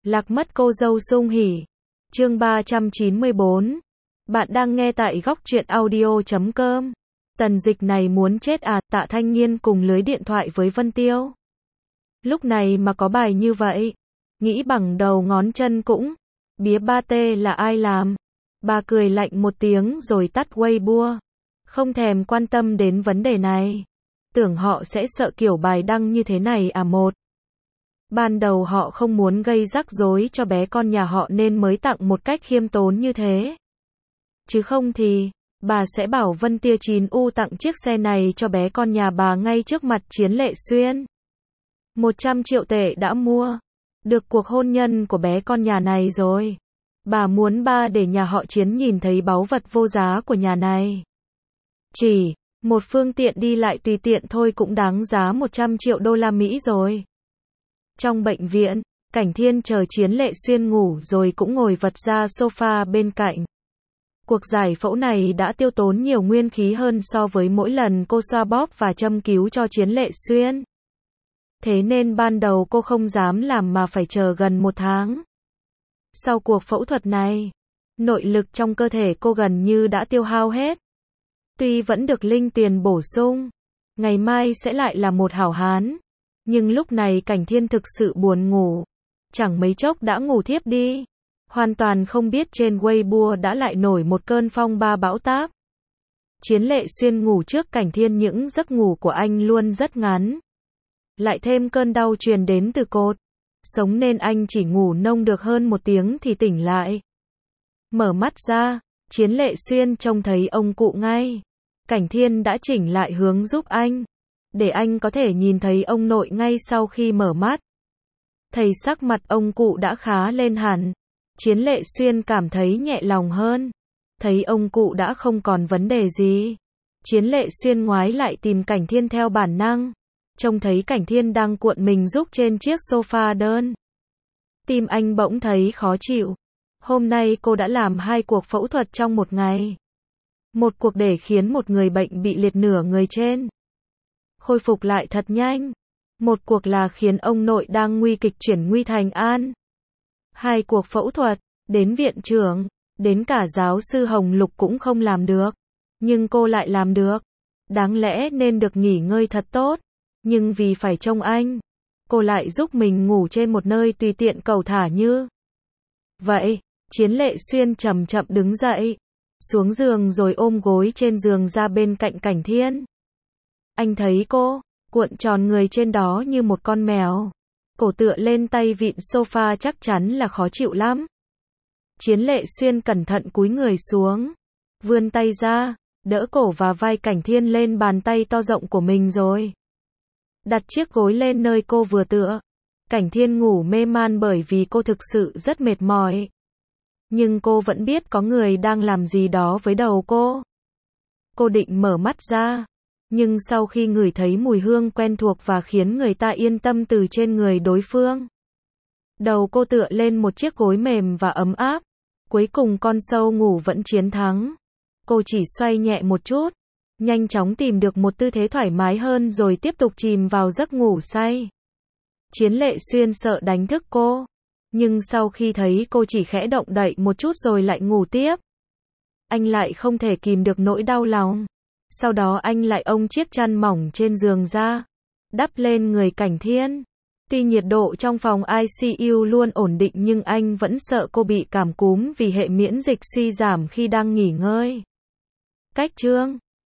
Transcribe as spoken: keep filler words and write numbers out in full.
Lạc mất cô dâu sung hỉ. Chương ba trăm chín mươi bốn. Bạn đang nghe tại góc truyện audio chấm com. Tần Dịch này muốn chết à? Tạ Thanh Nghiên cùng lưới điện thoại với Vân Tiêu. Lúc này mà có bài như vậy, nghĩ bằng đầu ngón chân cũng bía ba tê là ai làm. Bà cười lạnh một tiếng rồi tắt Weibo, không thèm quan tâm đến vấn đề này. Tưởng họ sẽ sợ kiểu bài đăng như thế này à? Một, ban đầu họ không muốn gây rắc rối cho bé con nhà họ nên mới tặng một cách khiêm tốn như thế. Chứ không thì, bà sẽ bảo Vân Tia chín U tặng chiếc xe này cho bé con nhà bà ngay trước mặt Chiến Lệ Xuyên. một trăm triệu tệ đã mua được cuộc hôn nhân của bé con nhà này rồi. Bà muốn ba để nhà họ Chiến nhìn thấy báu vật vô giá của nhà này. Chỉ một phương tiện đi lại tùy tiện thôi cũng đáng giá một trăm triệu đô la Mỹ rồi. Trong bệnh viện, Cảnh Thiên chờ Chiến Lệ Xuyên ngủ rồi cũng ngồi vật ra sofa bên cạnh. Cuộc giải phẫu này đã tiêu tốn nhiều nguyên khí hơn so với mỗi lần cô xoa bóp và châm cứu cho Chiến Lệ Xuyên. Thế nên ban đầu cô không dám làm mà phải chờ gần một tháng. Sau cuộc phẫu thuật này, nội lực trong cơ thể cô gần như đã tiêu hao hết. Tuy vẫn được linh tiền bổ sung, ngày mai sẽ lại là một hảo hán. Nhưng lúc này Cảnh Thiên thực sự buồn ngủ. Chẳng mấy chốc đã ngủ thiếp đi. Hoàn toàn không biết trên Weibo đã lại nổi một cơn phong ba bão táp. Chiến Lệ Xuyên ngủ trước Cảnh Thiên, những giấc ngủ của anh luôn rất ngắn. Lại thêm cơn đau truyền đến từ cột sống nên anh chỉ ngủ nông được hơn một tiếng thì tỉnh lại. Mở mắt ra, Chiến Lệ Xuyên trông thấy ông cụ ngay. Cảnh Thiên đã chỉnh lại hướng giúp anh, để anh có thể nhìn thấy ông nội ngay sau khi mở mắt. Thấy sắc mặt ông cụ đã khá lên hẳn, Chiến Lệ Xuyên cảm thấy nhẹ lòng hơn. Thấy ông cụ đã không còn vấn đề gì, Chiến Lệ Xuyên ngoái lại tìm Cảnh Thiên theo bản năng. Trông thấy Cảnh Thiên đang cuộn mình rúc trên chiếc sofa đơn. Tim anh bỗng thấy khó chịu. Hôm nay cô đã làm hai cuộc phẫu thuật trong một ngày. Một cuộc để khiến một người bệnh bị liệt nửa người trên khôi phục lại thật nhanh. Một cuộc là khiến ông nội đang nguy kịch chuyển nguy thành an. Hai cuộc phẫu thuật, đến viện trưởng, đến cả giáo sư Hồng Lục cũng không làm được. Nhưng cô lại làm được. Đáng lẽ nên được nghỉ ngơi thật tốt. Nhưng vì phải trông anh, cô lại giúp mình ngủ trên một nơi tùy tiện cẩu thả như vậy. Chiến Lệ Xuyên chậm chậm đứng dậy, xuống giường rồi ôm gối trên giường ra bên cạnh Cảnh Thiên. Anh thấy cô cuộn tròn người trên đó như một con mèo, cổ tựa lên tay vịn sofa chắc chắn là khó chịu lắm. Chiến Lệ Xuyên cẩn thận cúi người xuống, vươn tay ra, đỡ cổ và vai Cảnh Thiên lên bàn tay to rộng của mình rồi đặt chiếc gối lên nơi cô vừa tựa. Cảnh Thiên ngủ mê man bởi vì cô thực sự rất mệt mỏi. Nhưng cô vẫn biết có người đang làm gì đó với đầu cô. Cô định mở mắt ra, nhưng sau khi ngửi thấy mùi hương quen thuộc và khiến người ta yên tâm từ trên người đối phương, đầu cô tựa lên một chiếc gối mềm và ấm áp. Cuối cùng con sâu ngủ vẫn chiến thắng. Cô chỉ xoay nhẹ một chút, nhanh chóng tìm được một tư thế thoải mái hơn rồi tiếp tục chìm vào giấc ngủ say. Chiến Lệ Xuyên sợ đánh thức cô, nhưng sau khi thấy cô chỉ khẽ động đậy một chút rồi lại ngủ tiếp, anh lại không thể kìm được nỗi đau lòng. Sau đó anh lại ôm chiếc chăn mỏng trên giường ra, đắp lên người Cảnh Thiên. Tuy nhiệt độ trong phòng i xê u luôn ổn định nhưng anh vẫn sợ cô bị cảm cúm vì hệ miễn dịch suy giảm khi đang nghỉ ngơi. Cách chương